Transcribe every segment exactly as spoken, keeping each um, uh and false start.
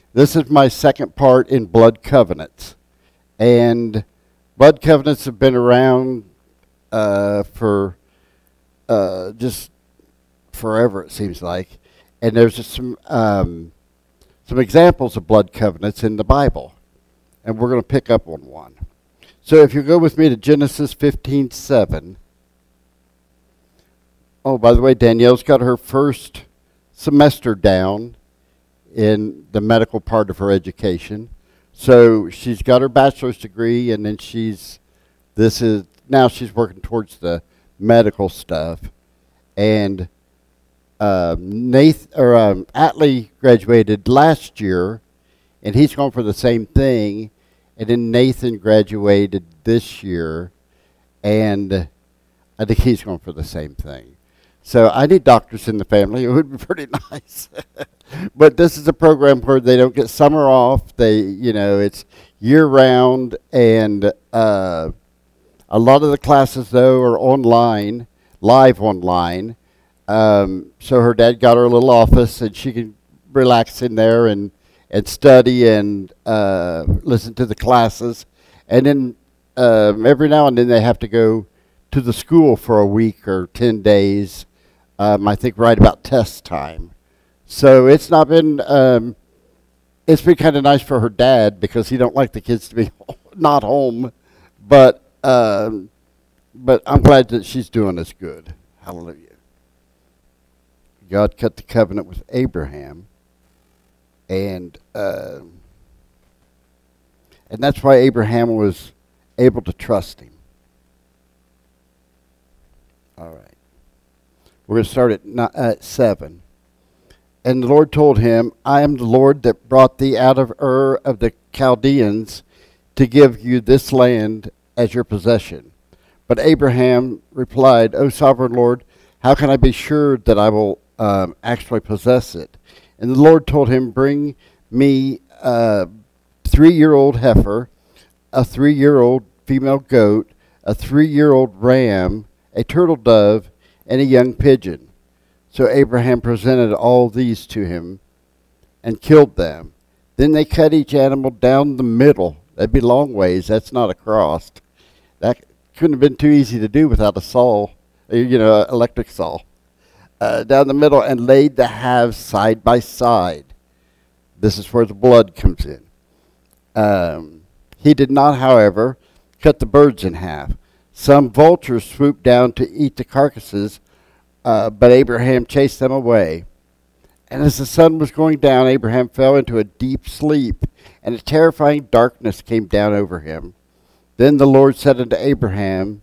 This is my second part in blood covenants. And blood covenants have been around uh, for uh, just forever, it seems like. And there's just some um, some examples of blood covenants in the Bible. And we're going to pick up on one. So if you go with me to Genesis fifteen seven. Oh, by the way, Danielle's got her first semester down in the medical part of her education. So she's got her bachelor's degree, and then she's, this is, now she's working towards the medical stuff. And uh, Nath, or um, Atlee graduated last year, and he's going for the same thing. And then Nathan graduated this year, and I think he's going for the same thing. So I need doctors in the family. It would be pretty nice. But this is a program where they don't get summer off. They, you know, it's year-round, and uh, a lot of the classes, though, are online, live online. Um, so her dad got her a little office, and she can relax in there and, and study and uh, listen to the classes. And then um, every now and then they have to go to the school for a week or ten days, um, I think right about test time. So it's not been, um, it's been kind of nice for her dad because he don't like the kids to be not home. But, um, but I'm glad that she's doing this good. Hallelujah. God cut the covenant with Abraham. And uh, and that's why Abraham was able to trust him. All right. We're going to start at, not, at seven. And the Lord told him, I am the Lord that brought thee out of Ur of the Chaldeans to give you this land as your possession. But Abraham replied, O sovereign Lord, how can I be sure that I will um, actually possess it? And the Lord told him, bring me a three-year-old heifer, a three-year-old female goat, a three-year-old ram, a turtle dove, and a young pigeon. So Abraham presented all these to him and killed them. Then they cut each animal down the middle. That'd be long ways. That's not across. That couldn't have been too easy to do without a saw, you know, electric saw. Uh, down the middle and laid the halves side by side. This is where the blood comes in. Um, he did not, however, cut the birds in half. Some vultures swooped down to eat the carcasses, uh, but Abraham chased them away. And as the sun was going down, Abraham fell into a deep sleep, and a terrifying darkness came down over him. Then the Lord said unto Abraham,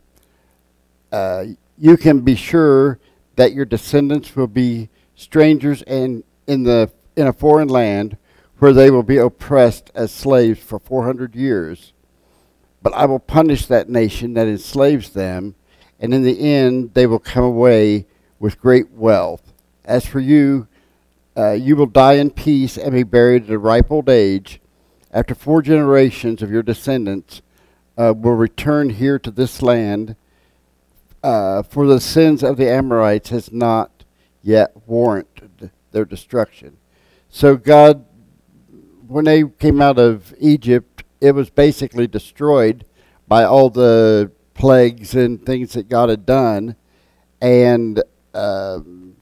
uh, you can be sure that your descendants will be strangers and in the in a foreign land where they will be oppressed as slaves for four hundred years. But I will punish that nation that enslaves them, and in the end they will come away with great wealth. As for you, uh, you will die in peace and be buried at a ripe old age. After four generations of your descendants uh, will return here to this land, Uh, for the sins of the Amorites has not yet warranted their destruction. So God, when they came out of Egypt, it was basically destroyed by all the plagues and things that God had done, and um,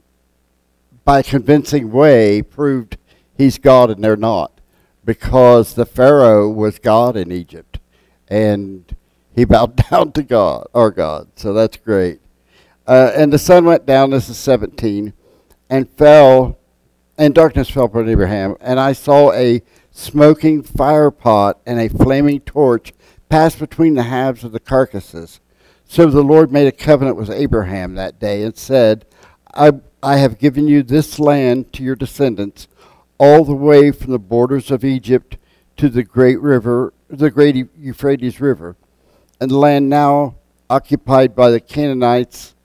by a convincing way proved he's God and they're not, because the Pharaoh was God in Egypt, and he bowed down to God, our God. So that's great. Uh, and the sun went down, this is seventeen, and fell, and darkness fell upon Abraham. And I saw a smoking fire pot and a flaming torch pass between the halves of the carcasses. So the Lord made a covenant with Abraham that day and said, I, I have given you this land to your descendants, all the way from the borders of Egypt to the great river, the great Euphrates River. And the land now occupied by the Canaanites,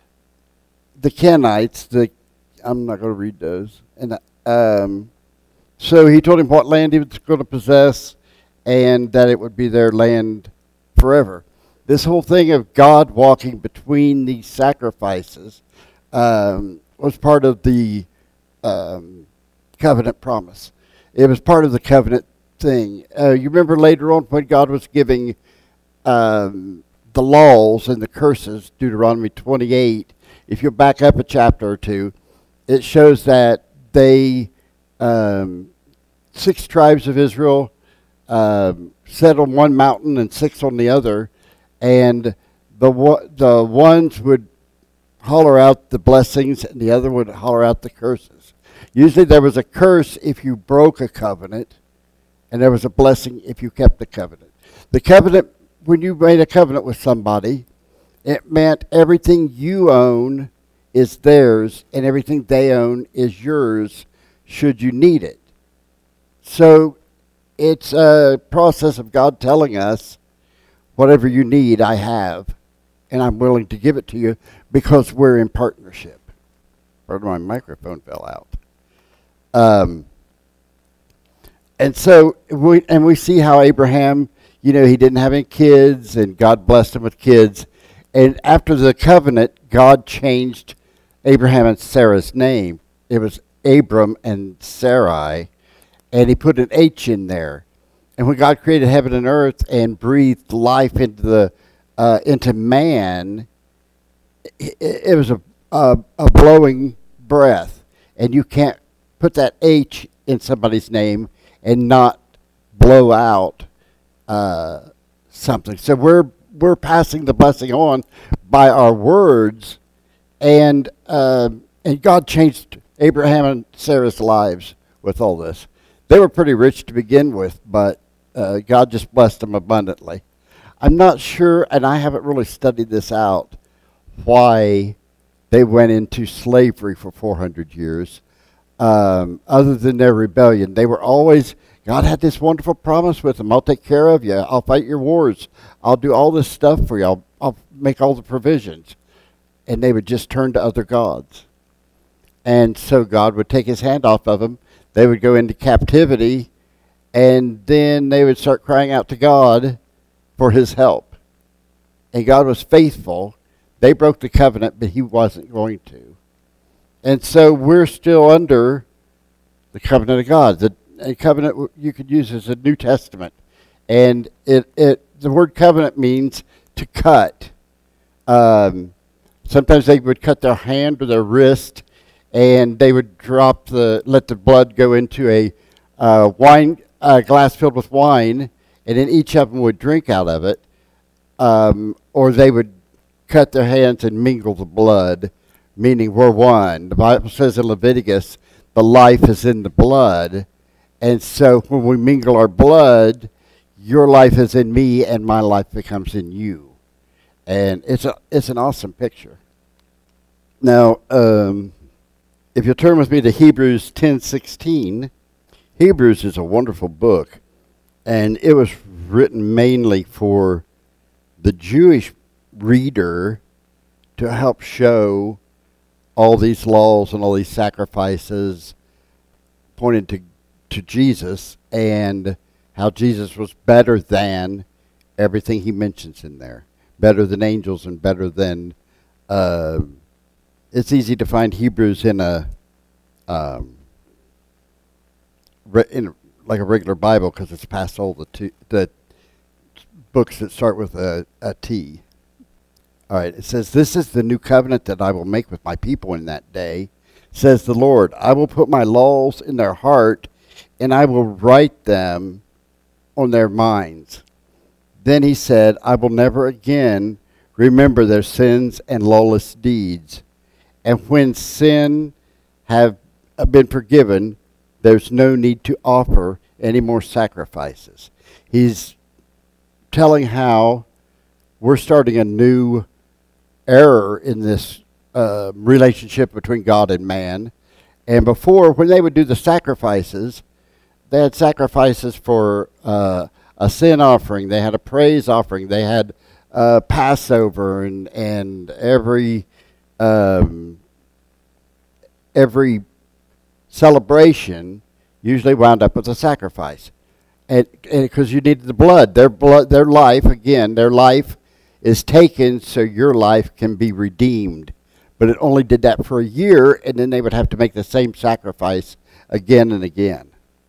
the Canaanites, the, I'm not going to read those. And um, so he told him what land he was going to possess and that it would be their land forever. This whole thing of God walking between these sacrifices um, was part of the um, covenant promise. It was part of the covenant thing. Uh, you remember later on when God was giving um, the laws and the curses, Deuteronomy twenty-eight, if you back up a chapter or two, it shows that they, um, six tribes of Israel, um, set on one mountain and six on the other, and the the ones would holler out the blessings and the other would holler out the curses. Usually there was a curse if you broke a covenant, and there was a blessing if you kept the covenant. The covenant, when you made a covenant with somebody, it meant everything you own is theirs and everything they own is yours should you need it. So it's a process of God telling us, whatever you need, I have, and I'm willing to give it to you because we're in partnership. Pardon, my microphone fell out. Um, and so we and we see how Abraham, you know, he didn't have any kids, and God blessed him with kids. And after the covenant, God changed Abraham and Sarah's name. It was Abram and Sarai, and he put an H in there. And when God created heaven and earth and breathed life into the uh, into man, it, it was a, a a blowing breath, and you can't put that H in somebody's name and not blow out uh, something. So we're we're passing the blessing on by our words, and uh, and God changed Abraham and Sarah's lives with all this. They were pretty rich to begin with, but uh, God just blessed them abundantly. I'm not sure, and I haven't really studied this out, why they went into slavery for four hundred years. Um, other than their rebellion, they were always, God had this wonderful promise with them. I'll take care of you. I'll fight your wars. I'll do all this stuff for you. I'll, I'll make all the provisions. And they would just turn to other gods. And so God would take his hand off of them. They would go into captivity, and then they would start crying out to God for his help. And God was faithful. They broke the covenant, but he wasn't going to. And so we're still under the covenant of God. The a covenant you could use as a New Testament. And it, it the word covenant means to cut. Um, sometimes they would cut their hand or their wrist, and they would drop the, let the blood go into a uh, wine uh, glass filled with wine, and then each of them would drink out of it. Um, or they would cut their hands and mingle the blood, meaning we're one. The Bible says in Leviticus, the life is in the blood. And so when we mingle our blood, your life is in me and my life becomes in you. And it's a it's an awesome picture. Now, um, if you'll turn with me to Hebrews ten sixteen, Hebrews is a wonderful book, and it was written mainly for the Jewish reader to help show all these laws and all these sacrifices pointed to to Jesus, and how Jesus was better than everything he mentions in there. Better than angels and better than... Uh, it's easy to find Hebrews in a... Um, re- in a, like a regular Bible, because it's past all the, t- the books that start with a, a T. All right, it says, "This is the new covenant that I will make with my people in that day, says the Lord. I will put my laws in their heart, and I will write them on their minds." Then he said, "I will never again remember their sins and lawless deeds. And when sin have been forgiven, there's no need to offer any more sacrifices." He's telling how we're starting a new era in this uh, relationship between God and man. And before, when they would do the sacrifices, they had sacrifices for uh, a sin offering. They had a praise offering. They had uh, Passover, and and every um, every celebration usually wound up with a sacrifice, and because you needed the blood, their blood, their life again, their life is taken so your life can be redeemed. But it only did that for a year, and then they would have to make the same sacrifice again and again.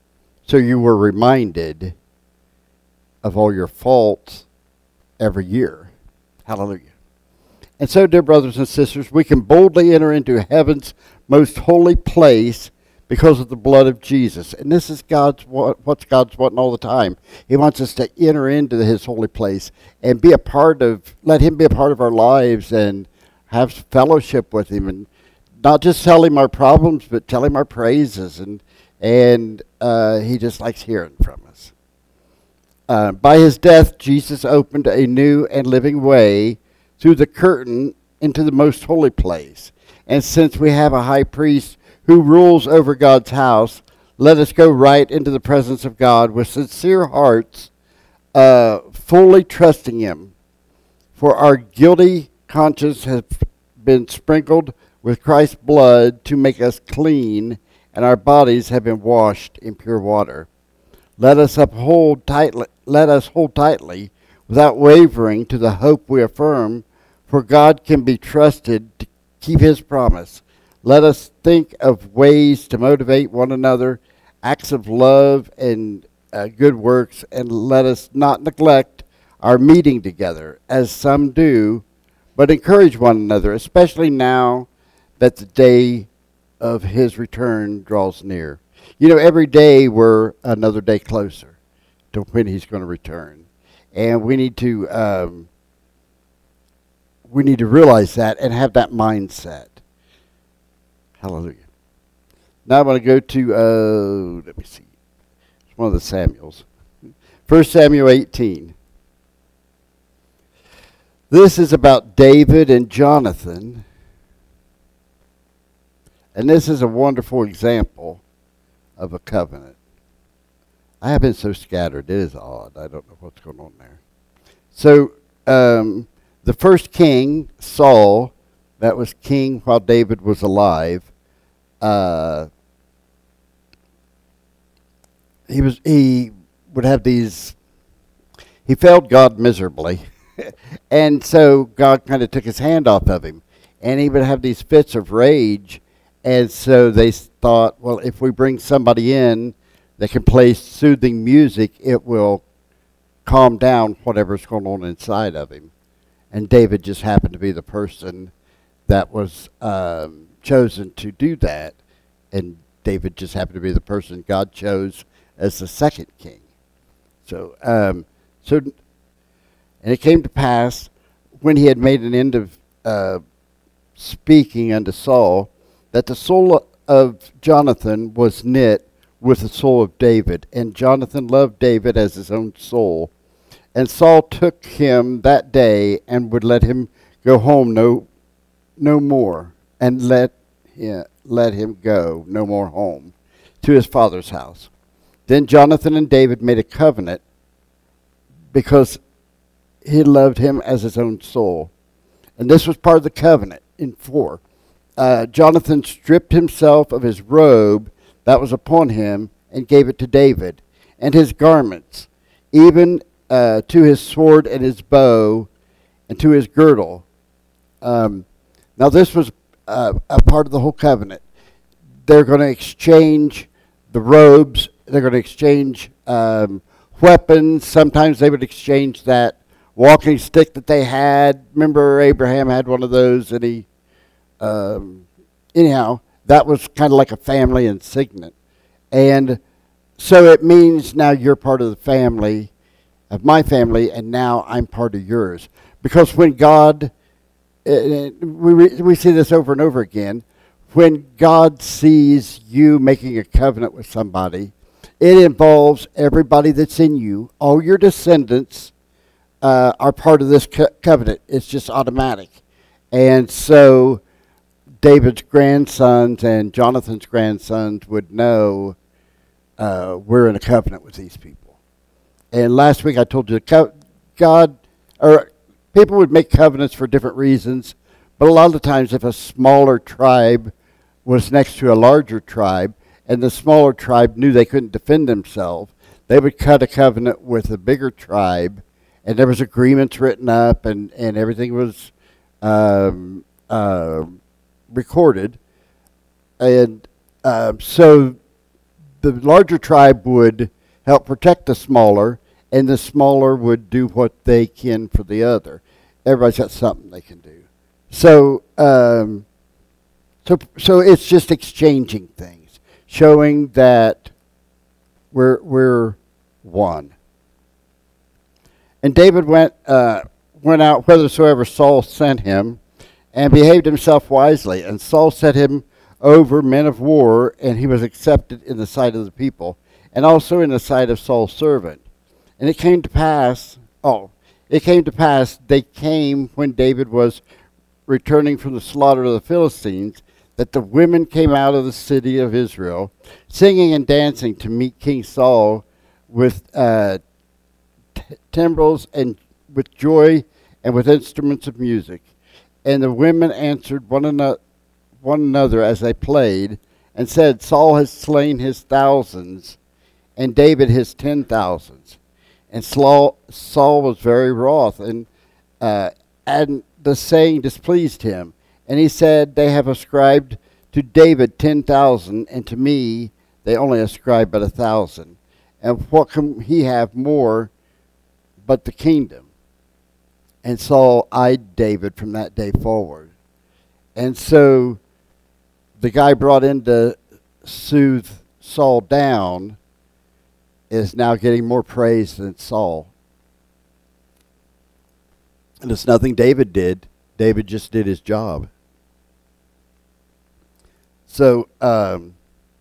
So you were reminded of all your faults every year. Hallelujah. And so, dear brothers and sisters, we can boldly enter into heaven's most holy place because of the blood of Jesus. And this is God's what's God's wanting all the time. He wants us to enter into his holy place and be a part of, let him be a part of our lives and have fellowship with him, and not just tell him our problems, but tell him our praises. And and uh, he just likes hearing from us. Uh, by his death, Jesus opened a new and living way through the curtain into the most holy place. And since we have a high priest who rules over God's house, let us go right into the presence of God with sincere hearts, uh, fully trusting him. For our guilty conscience has been sprinkled with Christ's blood to make us clean, and our bodies have been washed in pure water. Let us uphold tightly, let us hold tightly without wavering to the hope we affirm, for God can be trusted to keep his promise. Let us think of ways to motivate one another, acts of love and uh, good works, and let us not neglect our meeting together, as some do, but encourage one another, especially now that the day of his return draws near. You know, every day we're another day closer to when he's going to return. And we need to um, we need to realize that and have that mindset. Hallelujah. Now I'm going to go to, uh, let me see, it's one of the Samuels. First Samuel eighteen. This is about David and Jonathan. And this is a wonderful example of a covenant. I have been so scattered. It is odd. I don't know what's going on there. So, um, the first king, Saul, that was king while David was alive, uh, he was he would have these, he failed God miserably. And so God kind of took his hand off of him. And he would have these fits of rage. And so they thought, well, if we bring somebody in that can play soothing music, it will calm down whatever's going on inside of him. And David just happened to be the person that was um, chosen to do that. And David just happened to be the person God chose as the second king. So, um, so, and it came to pass when he had made an end of uh, speaking unto Saul, that the soul of Jonathan was knit with the soul of David, and Jonathan loved David as his own soul. And Saul took him that day and would let him go home no no more, and let him, let him go no more home to his father's house. Then Jonathan and David made a covenant because he loved him as his own soul. And this was part of the covenant in four. Uh, Jonathan stripped himself of his robe that was upon him and gave it to David, and his garments, even uh, to his sword and his bow, and to his girdle. Um, now this was uh, a part of the whole covenant. They're going to exchange the robes. They're going to exchange um, weapons. Sometimes they would exchange that walking stick that they had. Remember, Abraham had one of those, and he Um, anyhow, that was kind of like a family insignia. And so it means now you're part of the family, of my family, and now I'm part of yours. Because when God, uh, we, we see this over and over again, when God sees you making a covenant with somebody, it involves everybody that's in you. All your descendants uh, are part of this co- covenant. It's just automatic. And so David's grandsons and Jonathan's grandsons would know uh, we're in a covenant with these people. And last week I told you, God, or people would make covenants for different reasons, but a lot of the times if a smaller tribe was next to a larger tribe, and the smaller tribe knew they couldn't defend themselves, they would cut a covenant with a bigger tribe, and there was agreements written up, and, and everything was um, uh, recorded. And uh, so the larger tribe would help protect the smaller, and the smaller would do what they can for the other. Everybody's got something they can do. So, um, so, so it's just exchanging things, showing that we're we're one. And David went uh, went out whithersoever Saul sent him, and behaved himself wisely. And Saul set him over men of war, and he was accepted in the sight of the people, and also in the sight of Saul's servant. And it came to pass, oh, it came to pass, they came when David was returning from the slaughter of the Philistines, that the women came out of the city of Israel, singing and dancing to meet King Saul with uh, t- timbrels and with joy and with instruments of music. And the women answered one another, one another as they played, and said, Saul has slain his thousands, and David his ten thousands. And Saul, Saul was very wroth, and uh, and the saying displeased him. And he said, they have ascribed to David ten thousand, and to me they only ascribe but a thousand. And what can he have more but the kingdom? And Saul eyed David from that day forward. And so the guy brought in to soothe Saul down is now getting more praise than Saul. And it's nothing David did. David just did his job. So um,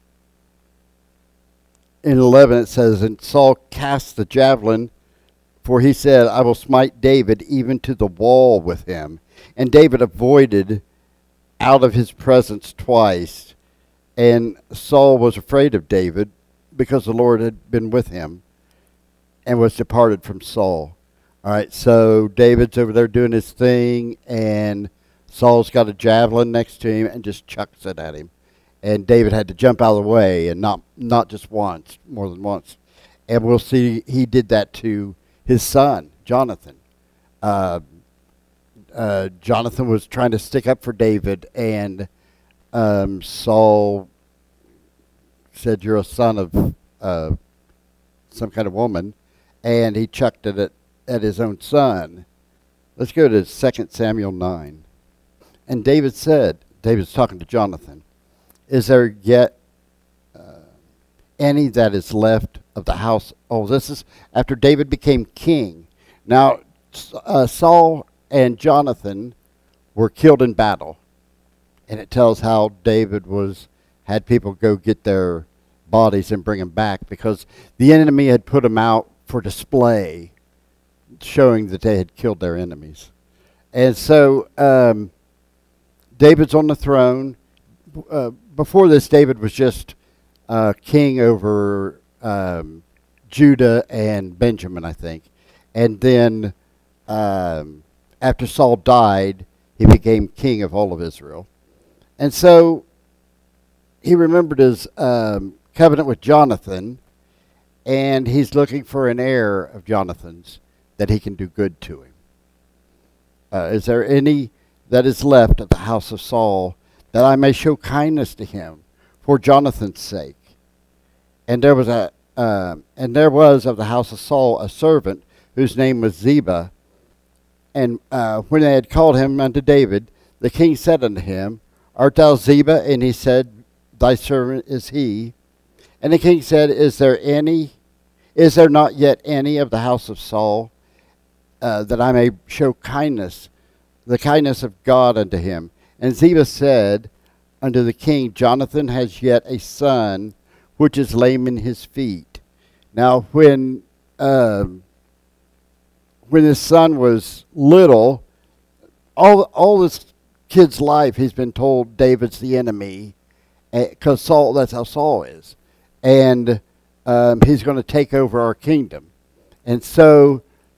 in eleven it says, and Saul cast the javelin, for he said, I will smite David even to the wall with him. And David avoided out of his presence twice. And Saul was afraid of David, because the Lord had been with him, and was departed from Saul. All right, so David's over there doing his thing, and Saul's got a javelin next to him and just chucks it at him. And David had to jump out of the way, and not not just once, more than once. And we'll see he did that to his son, Jonathan. Uh, uh, Jonathan was trying to stick up for David, and um, Saul said, you're a son of uh, some kind of woman, and he chucked it at, at his own son. Let's go to Second Samuel nine. And David said, David's talking to Jonathan, is there yet uh, any that is left of the house? Oh, this is after David became king. Now, uh, Saul and Jonathan were killed in battle. And it tells how David was had people go get their bodies and bring them back, because the enemy had put them out for display, showing that they had killed their enemies. And so um, David's on the throne. Uh, before this, David was just uh, king over um, Judah and Benjamin, I think. And then um, after Saul died, he became king of all of Israel. And so he remembered his um, covenant with Jonathan, and he's looking for an heir of Jonathan's that he can do good to him. Uh, is there any that is left of the house of Saul, that I may show kindness to him for Jonathan's sake? And there was a uh, and there was of the house of Saul a servant whose name was Ziba. And uh, when they had called him unto David, the king said unto him, Art thou Ziba? And he said, Thy servant is he. And the king said, Is there any, is there not yet any of the house of Saul, uh, that I may show kindness, the kindness of God unto him? And Ziba said unto the king, Jonathan has yet a son, which is lame in his feet. Now, when um, when his son was little, all all this kid's life he's been told David's the enemy, because Saul, that's how Saul is, and um, he's going to take over our kingdom. And so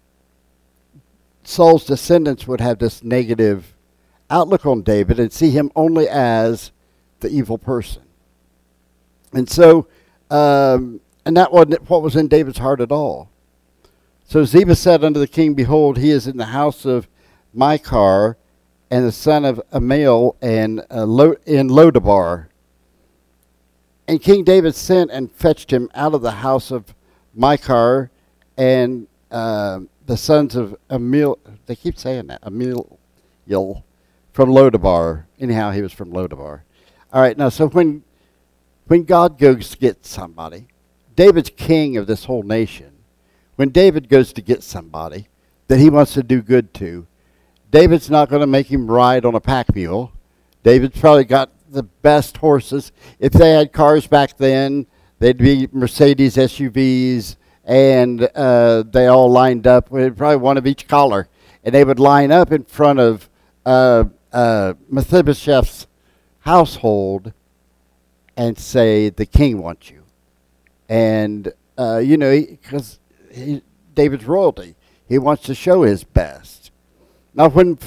Saul's descendants would have this negative outlook on David and see him only as the evil person. And so, um, and that wasn't what was in David's heart at all. So Ziba said unto the king, Behold, he is in the house of Machir, and the son of Amiel, and uh, Lo- in Lodabar. And King David sent and fetched him out of the house of Machir, and uh, the sons of Emil, they keep saying that, Emil, from Lodabar. Anyhow, he was from Lodabar. All right, now, so when when God goes to get somebody, David's king of this whole nation. When David goes to get somebody that he wants to do good to, David's not going to make him ride on a pack mule. David's probably got the best horses. If they had cars back then, they'd be Mercedes S U Vs, and uh, they all lined up with probably one of each color. And they would line up in front of uh, uh, Mephibosheth's household and say, the king wants you. And, uh, you know, because David's royalty, he wants to show his best. Now, when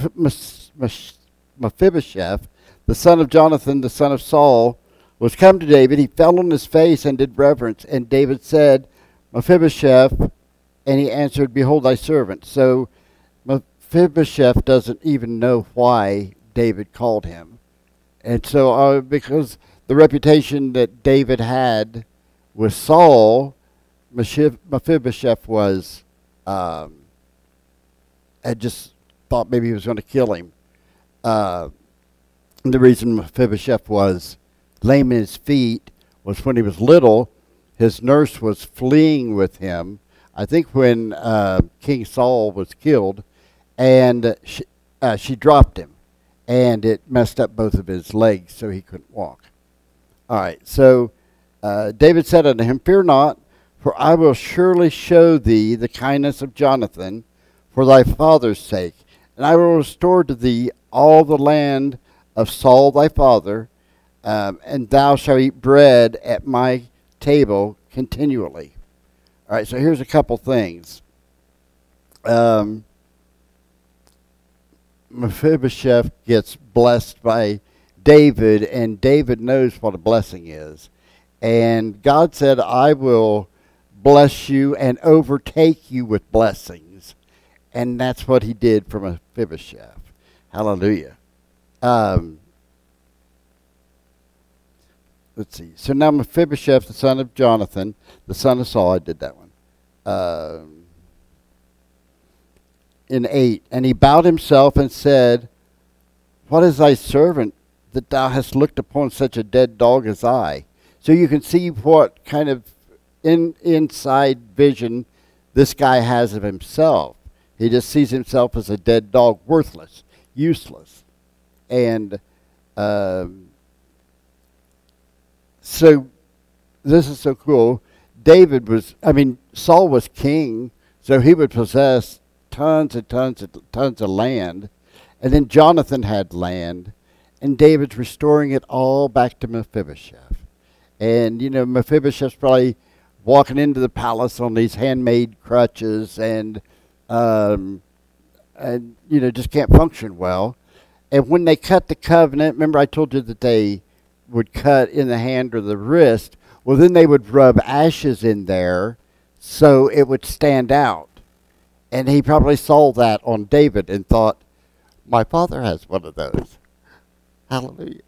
Mephibosheth, the son of Jonathan, the son of Saul, was come to David, he fell on his face and did reverence. And David said, Mephibosheth, and he answered, behold thy servant. So Mephibosheth doesn't even know why David called him. And so uh, because the reputation that David had with Saul, Mephibosheth was, um, had just thought maybe he was going to kill him. Uh, and the reason Mephibosheth was lame in his feet was when he was little, his nurse was fleeing with him, I think when uh, King Saul was killed, and she, uh, she dropped him, and it messed up both of his legs so he couldn't walk. All right, so uh, David said unto him, fear not, for I will surely show thee the kindness of Jonathan for thy father's sake, and I will restore to thee all the land of Saul thy father, um, and thou shalt eat bread at my table continually. All right, so here's a couple things. Um, Mephibosheth gets blessed by David, and David knows what a blessing is. And God said, I will bless you and overtake you with blessings. And that's what he did for Mephibosheth. Hallelujah. Um, let's see. So now Mephibosheth, the son of Jonathan, the son of Saul, I did that one. Uh, in eight, and he bowed himself and said, what is thy servant that thou hast looked upon such a dead dog as I? So you can see what kind of in inside vision this guy has of himself. He just sees himself as a dead dog, worthless, useless. And um, so this is so cool. David was, I mean, Saul was king, so he would possess tons and tons and tons of land. And then Jonathan had land, and David's restoring it all back to Mephibosheth. And, you know, Mephibosheth's probably walking into the palace on these handmade crutches and, um, and, you know, just can't function well. And when they cut the covenant, remember I told you that they would cut in the hand or the wrist. Well, then they would rub ashes in there so it would stand out. And he probably saw that on David and thought, my father has one of those. Hallelujah.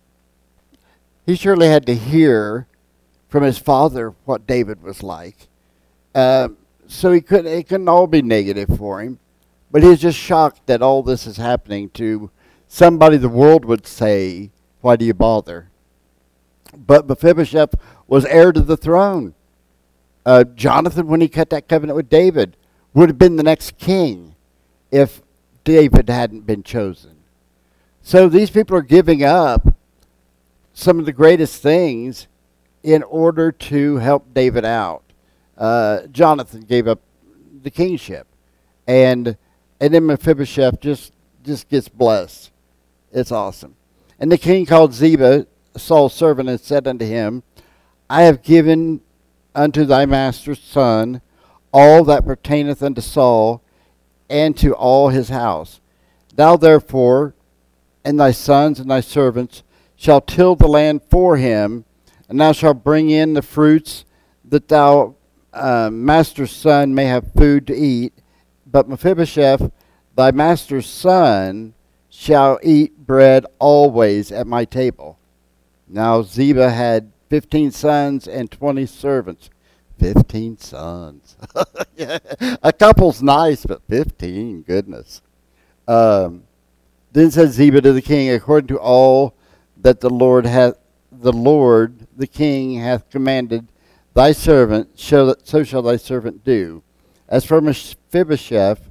He surely had to hear from his father what David was like. Uh, so he couldn't, it couldn't all be negative for him. But he's just shocked that all this is happening to somebody the world would say, why do you bother? But Mephibosheth was heir to the throne. Uh, Jonathan, when he cut that covenant with David, would have been the next king if David hadn't been chosen. So these people are giving up some of the greatest things in order to help David out. Uh, Jonathan gave up the kingship. And and then Mephibosheth just, just gets blessed. It's awesome. And the king called Ziba, Saul's servant, and said unto him, I have given unto thy master's son all that pertaineth unto Saul, and to all his house. Thou therefore, and thy sons and thy servants, shall till the land for him, and thou shalt bring in the fruits, that thou uh, master's son may have food to eat. But Mephibosheth, thy master's son, shall eat bread always at my table. Now Ziba had fifteen sons and twenty servants. Fifteen sons. Yeah. A couple's nice, but fifteen, goodness. Um, then said Ziba to the king, according to all that the Lord hath, the Lord, the king, hath commanded thy servant, so shall thy servant do. As for Mephibosheth,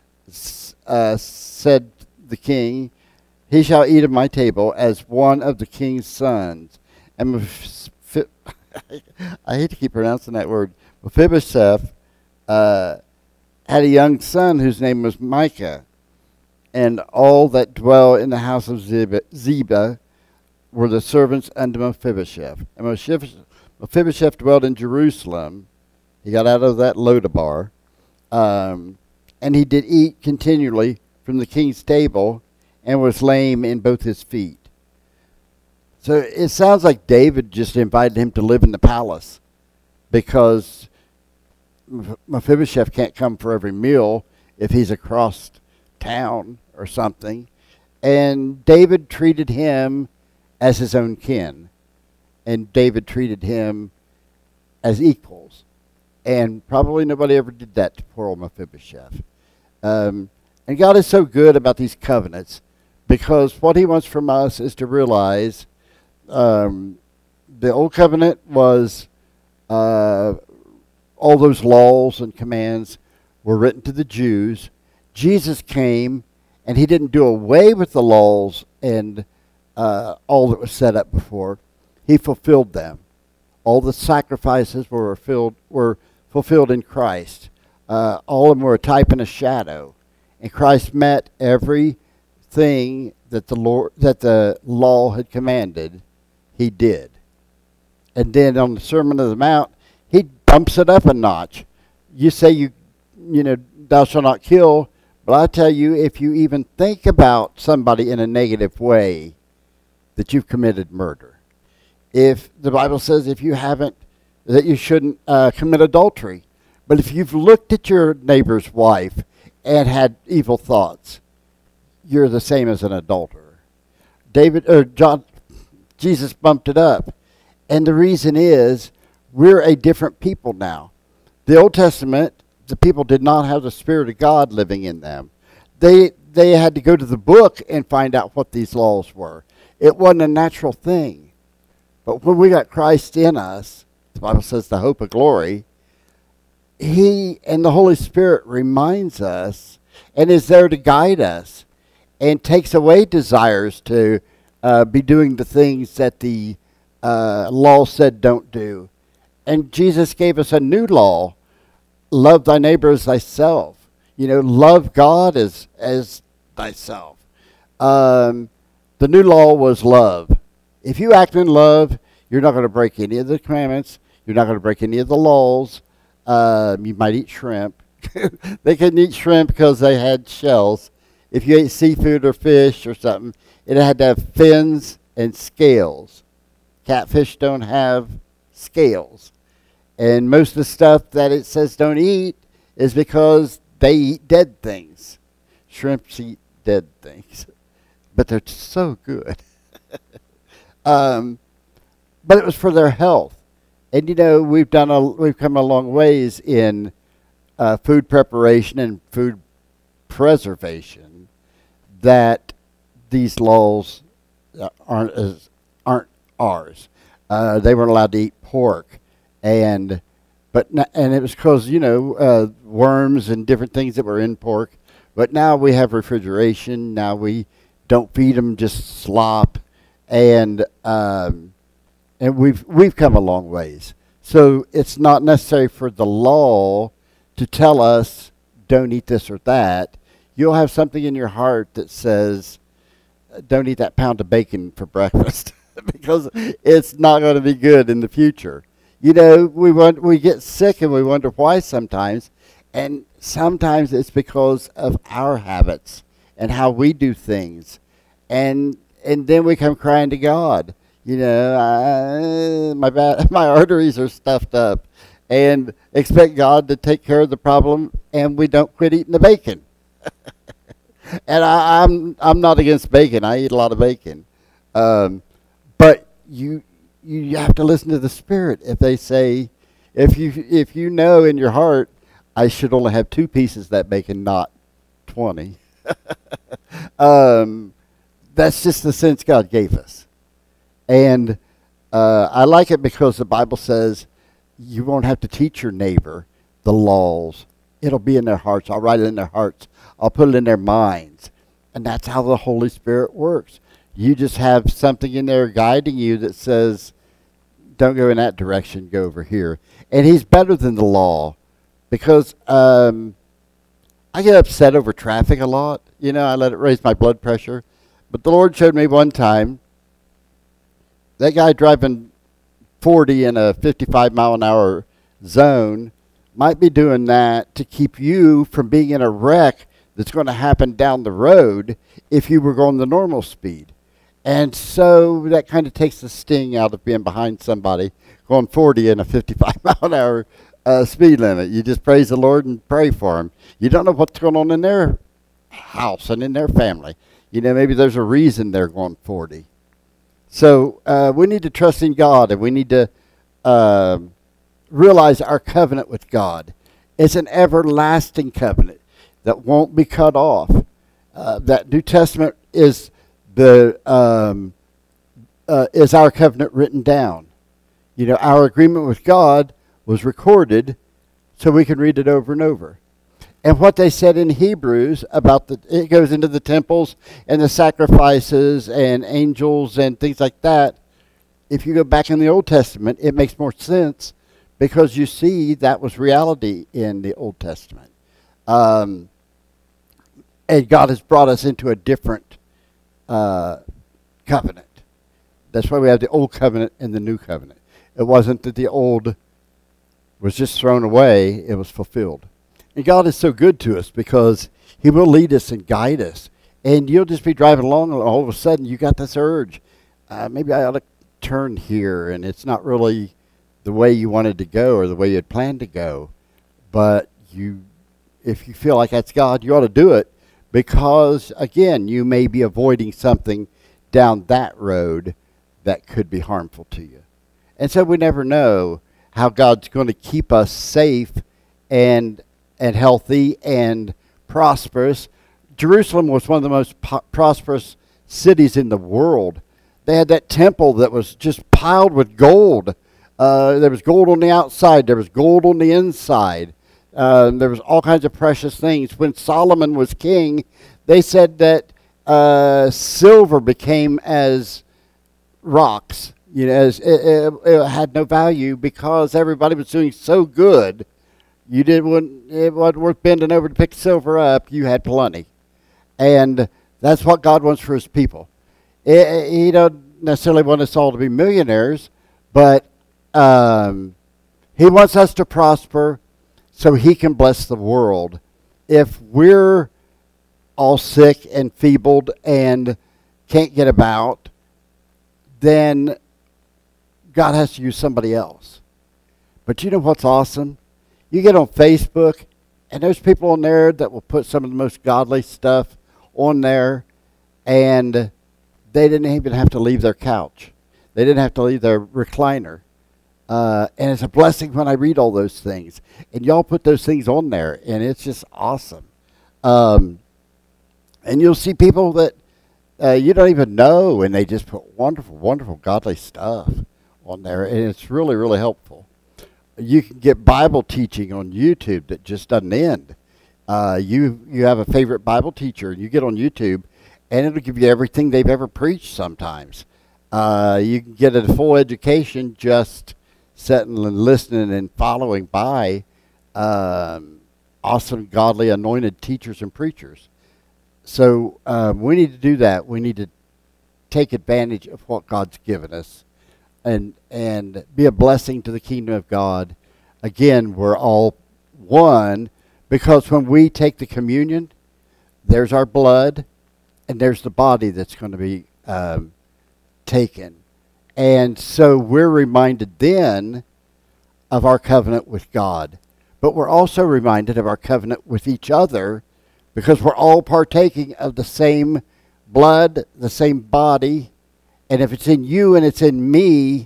uh, said the king, he shall eat of my table as one of the king's sons. And Meph- I hate to keep pronouncing that word. Mephibosheth uh, had a young son whose name was Micah, and all that dwell in the house of Ziba, Ziba were the servants unto Mephibosheth. And Mephibosheth, Mephibosheth dwelled in Jerusalem. He got out of that Lodabar. Um, and he did eat continually from the king's table, and was lame in both his feet. So it sounds like David just invited him to live in the palace, because Mephibosheth can't come for every meal if he's across town or something. And David treated him as his own kin. And David treated him as equals. And probably nobody ever did that to poor old Mephibosheth. Um, and God is so good about these covenants, because what he wants from us is to realize um, the old covenant was uh, all those laws and commands were written to the Jews. Jesus came, and he didn't do away with the laws and uh, all that was set up before. He fulfilled them. All the sacrifices were filled, were fulfilled in Christ. Uh, all of them were a type and a shadow. And Christ met everything that the Lord, that the law had commanded. He did. And then on the Sermon on the Mount, he bumps it up a notch. You say you, you know, thou shalt not kill, but I tell you, if you even think about somebody in a negative way, that you've committed murder. If the Bible says if you haven't, that you shouldn't uh, commit adultery. But if you've looked at your neighbor's wife and had evil thoughts, you're the same as an adulterer. David or John, Jesus bumped it up. And the reason is we're a different people now. The Old Testament, the people did not have the Spirit of God living in them. They they had to go to the book and find out what these laws were. It wasn't a natural thing. But when we got Christ in us, the Bible says the hope of glory, he and the Holy Spirit reminds us and is there to guide us and takes away desires to uh, be doing the things that the uh, law said don't do. And Jesus gave us a new law. Love thy neighbor as thyself. You know, love God as, as thyself. Um, the new law was love. If you act in love, you're not going to break any of the commandments. You're not going to break any of the laws. Um, you might eat shrimp. They couldn't eat shrimp because they had shells. If you ate seafood or fish or something, it had to have fins and scales. Catfish don't have scales. And most of the stuff that it says don't eat is because they eat dead things. Shrimps eat dead things. But they're so good. um, but it was for their health. And you know, we've done a, we've come a long ways in uh, food preparation and food preservation, that these laws aren't as, aren't ours. Uh, they weren't allowed to eat pork, and but n- and it was because you know uh, worms and different things that were in pork. But now we have refrigeration. Now we don't feed them just slop, and um, and we've we've come a long ways. So it's not necessary for the law to tell us don't eat this or that. You'll have something in your heart that says don't eat that pound of bacon for breakfast because it's not going to be good in the future. You know, we want, we get sick and we wonder why sometimes, and sometimes it's because of our habits and how we do things, and and then we come crying to God. You know, I, my ba- my arteries are stuffed up, and expect God to take care of the problem, and we don't quit eating the bacon. And I, I'm I'm not against bacon. I eat a lot of bacon, um, but you you have to listen to the Spirit. If they say, if you if you know in your heart, I should only have two pieces of that bacon, not twenty. um, that's just the sense God gave us. And uh, I like it because the Bible says you won't have to teach your neighbor the laws. It'll be in their hearts. I'll write it in their hearts. I'll put it in their minds. And that's how the Holy Spirit works. You just have something in there guiding you that says, don't go in that direction, go over here. And he's better than the law because um, I get upset over traffic a lot. You know, I let it raise my blood pressure. But the Lord showed me one time that guy driving forty in a fifty-five mile an hour zone might be doing that to keep you from being in a wreck that's going to happen down the road if you were going the normal speed. And so that kind of takes the sting out of being behind somebody going forty in a fifty-five mile an hour uh, speed limit. You just praise the Lord and pray for them. You don't know what's going on in their house and in their family. You know, maybe there's a reason they're going forty. So uh, we need to trust in God, and we need to uh, realize our covenant with God. It's an everlasting covenant that won't be cut off. Uh, that New Testament is the um, uh, is our covenant written down. You know, our agreement with God was recorded so we can read it over and over. And what they said in Hebrews about the, it goes into the temples and the sacrifices and angels and things like that. If you go back in the Old Testament, it makes more sense because you see that was reality in the Old Testament. Um, and God has brought us into a different uh, covenant. That's why we have the Old Covenant and the New Covenant. It wasn't that the Old was just thrown away, it was fulfilled. And God is so good to us because he will lead us and guide us. And you'll just be driving along and all of a sudden you got this urge. Uh, maybe I ought to turn here, and it's not really the way you wanted to go or the way you had planned to go. But you, if you feel like that's God, you ought to do it because, again, you may be avoiding something down that road that could be harmful to you. And so we never know how God's going to keep us safe and and healthy and prosperous. Jerusalem was one of the most po- prosperous cities in the world. They had that temple that was just piled with gold. Uh, there was gold on the outside. There was gold on the inside. Uh, there was all kinds of precious things. When Solomon was king, they said that uh, silver became as rocks. You know, as it, it, it had no value because everybody was doing so good. You didn't, it wasn't worth bending over to pick silver up. You had plenty. And that's what God wants for his people. It, he don't necessarily want us all to be millionaires, but um, he wants us to prosper so he can bless the world. If we're all sick and feebled and can't get about, then God has to use somebody else. But you know what's awesome? You get on Facebook, and there's people on there that will put some of the most godly stuff on there, and they didn't even have to leave their couch. They didn't have to leave their recliner. Uh, and it's a blessing when I read all those things. And y'all put those things on there, and it's just awesome. Um, and you'll see people that uh, you don't even know, and they just put wonderful, wonderful, godly stuff on there, and it's really, really helpful. You can get Bible teaching on YouTube that just doesn't end. Uh, you you have a favorite Bible teacher, and you get on YouTube, and it'll give you everything they've ever preached sometimes. Uh, you can get a full education just sitting and listening and following by um, awesome, godly, anointed teachers and preachers. So um, we need to do that. We need to take advantage of what God's given us. And and be a blessing to the kingdom of God. Again, we're all one because when we take the communion, there's our blood and there's the body that's going to be um, taken. And so we're reminded then of our covenant with God. But we're also reminded of our covenant with each other because we're all partaking of the same blood, the same body. And if it's in you and it's in me,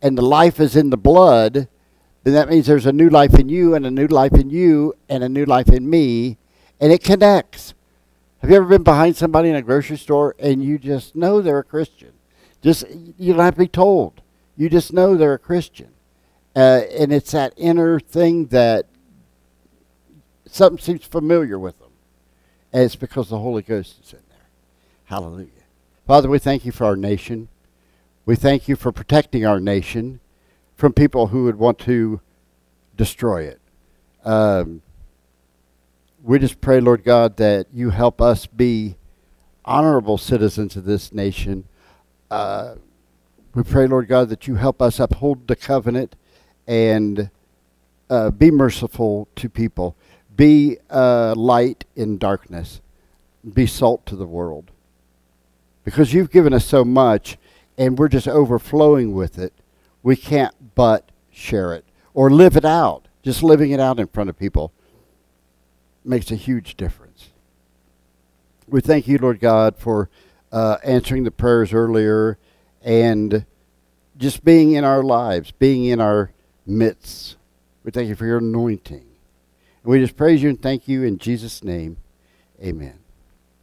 and the life is in the blood, then that means there's a new life in you and a new life in you and a new life in me, and it connects. Have you ever been behind somebody in a grocery store and you just know they're a Christian? Just, you don't have to be told. You just know they're a Christian. Uh, and it's that inner thing that something seems familiar with them. And it's because the Holy Ghost is in there. Hallelujah. Father, we thank you for our nation. We thank you for protecting our nation from people who would want to destroy it. Um, we just pray, Lord God, that you help us be honorable citizens of this nation. Uh, we pray, Lord God, that you help us uphold the covenant and uh, be merciful to people. Be uh, light in darkness. Be salt to the world. Because you've given us so much, and we're just overflowing with it. We can't but share it or live it out. Just living it out in front of people makes a huge difference. We thank you, Lord God, for uh, answering the prayers earlier and just being in our lives, being in our midst. We thank you for your anointing. And we just praise you and thank you in Jesus' name. Amen.